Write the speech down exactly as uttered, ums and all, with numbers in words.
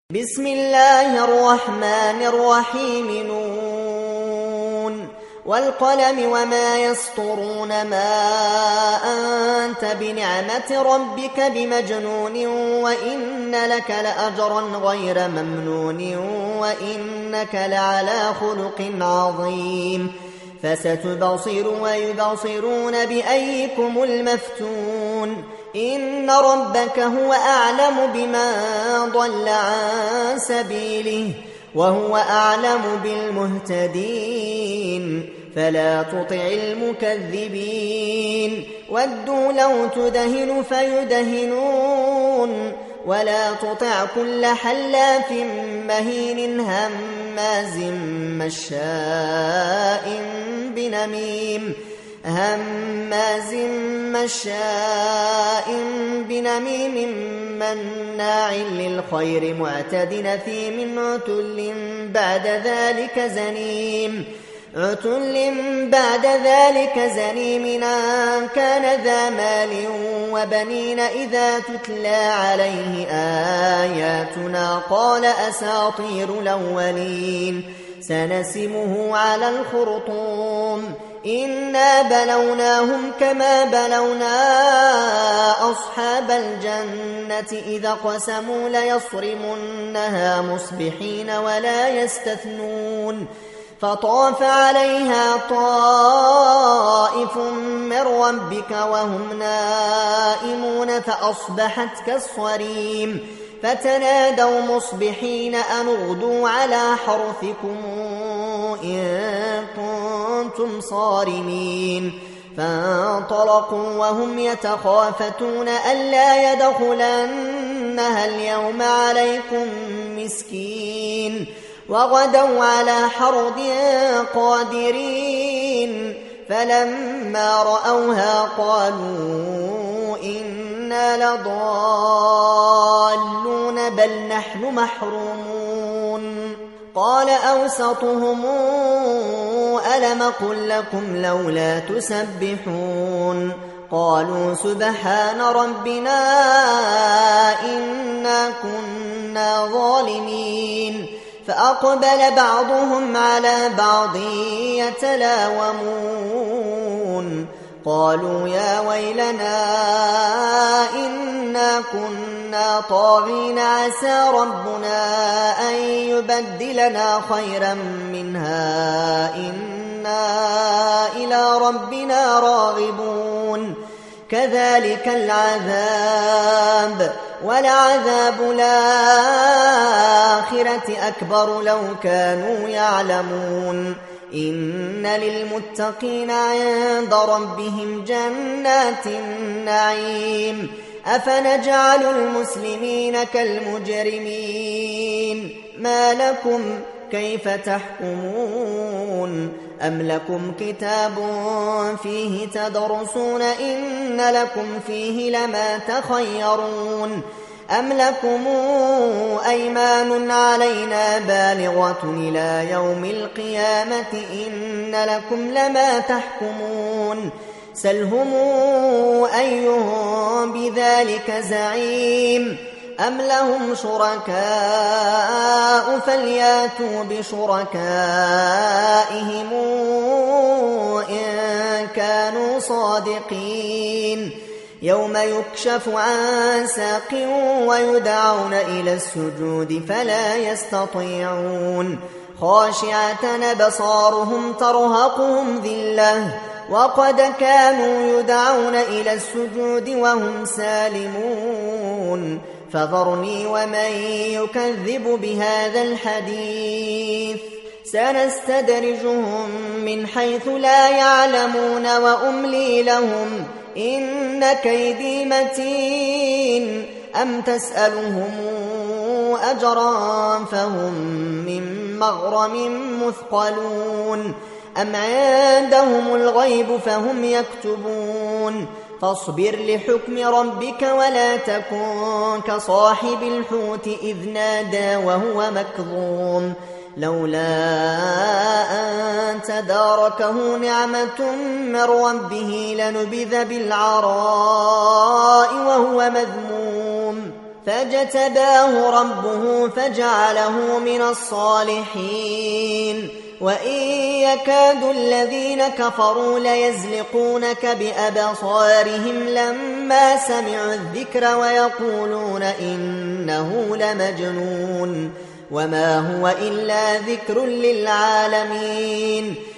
بسم الله الرحمن الرحيم نون والقلم وما يسطرون ما أنت بنعمة ربك بمجنون وإن لك لأجرا غير ممنون وإنك لعلى خلق عظيم فستبصر ويبصرون بأيكم المفتون إن ربك هو أعلم بمن ضل عن سبيله وهو أعلم بالمهتدين فلا تطع المكذبين ودوا لو تدهن فيدهنون ولا تطع كل حلاف مهين هماز مشاء بنميم هماز مشاء بنميم مناع للخير معتد أثيم عتل بعد ذلك زنيم عتل بعد ذلك زنيم أن كان ذا مال وبنين إذا تتلى عليه آياتنا قال أساطير الأولين سنسمه على الخرطوم إنا بلوناهم كما بلونا أصحاب الجنة إذا قسموا ليصرمنها مصبحين ولا يستثنون فطاف عليها طائف من ربك وهم نائمون فأصبحت كالصريم فتنادوا مصبحين أن اغدوا على حرثكم إن كنتم صارمين فانطلقوا وهم يتخافتون ألا يدخلنها اليوم عليكم مسكين وغدوا على حرد قادرين فلما رأوها قالوا إنا لضالون بل نحن محرومون قال أوسطهم ألم قل لكم لولا تسبحون قالوا سبحان ربنا إنا كنا ظالمين فأقبل بعضهم على بعض يتلاومون قالوا يا ويلنا إنا كنا طاغين عسى ربنا أن يبدلنا خيرا منها إنا إلى ربنا راغبون كذلك العذاب ولعذاب الآخرة أكبر لو كانوا يعلمون إن للمتقين عند ربهم جنات النعيم أفنجعل المسلمين كالمجرمين ما لكم كيف تحكمون أم لكم كتاب فيه تدرسون إن لكم فيه لما تخيرون أم لكم أيمان علينا بالغة إلى يوم القيامة إن لكم لما تحكمون سلهم أيهم بذلك زعيم أم لهم شركاء فلياتوا بشركائهم إن كانوا صادقين يوم يكشف عن ساق ويدعون إلى السجود فلا يستطيعون خاشعة أبصارهم ترهقهم ذلة وقد كانوا يدعون إلى السجود وهم سالمون فذرني ومن يكذب بهذا الحديث سنستدرجهم من حيث لا يعلمون وأملي لهم إن كيدي متين أم تسألهم أجرا فهم من مغرم مثقلون أم عندهم الغيب فهم يكتبون فاصبر لحكم ربك ولا تكن كصاحب الحوت إذ نادى وهو مكظوم لولا أن تداركه نعمة من ربه لنبذ بالعراء وهو مذموم فاجتباه ربه فجعله من الصالحين وإن يكاد الذين كفروا ليزلقونك بأبصارهم لما سمعوا الذكر ويقولون إنه لمجنون وما هو إلا ذكر للعالمين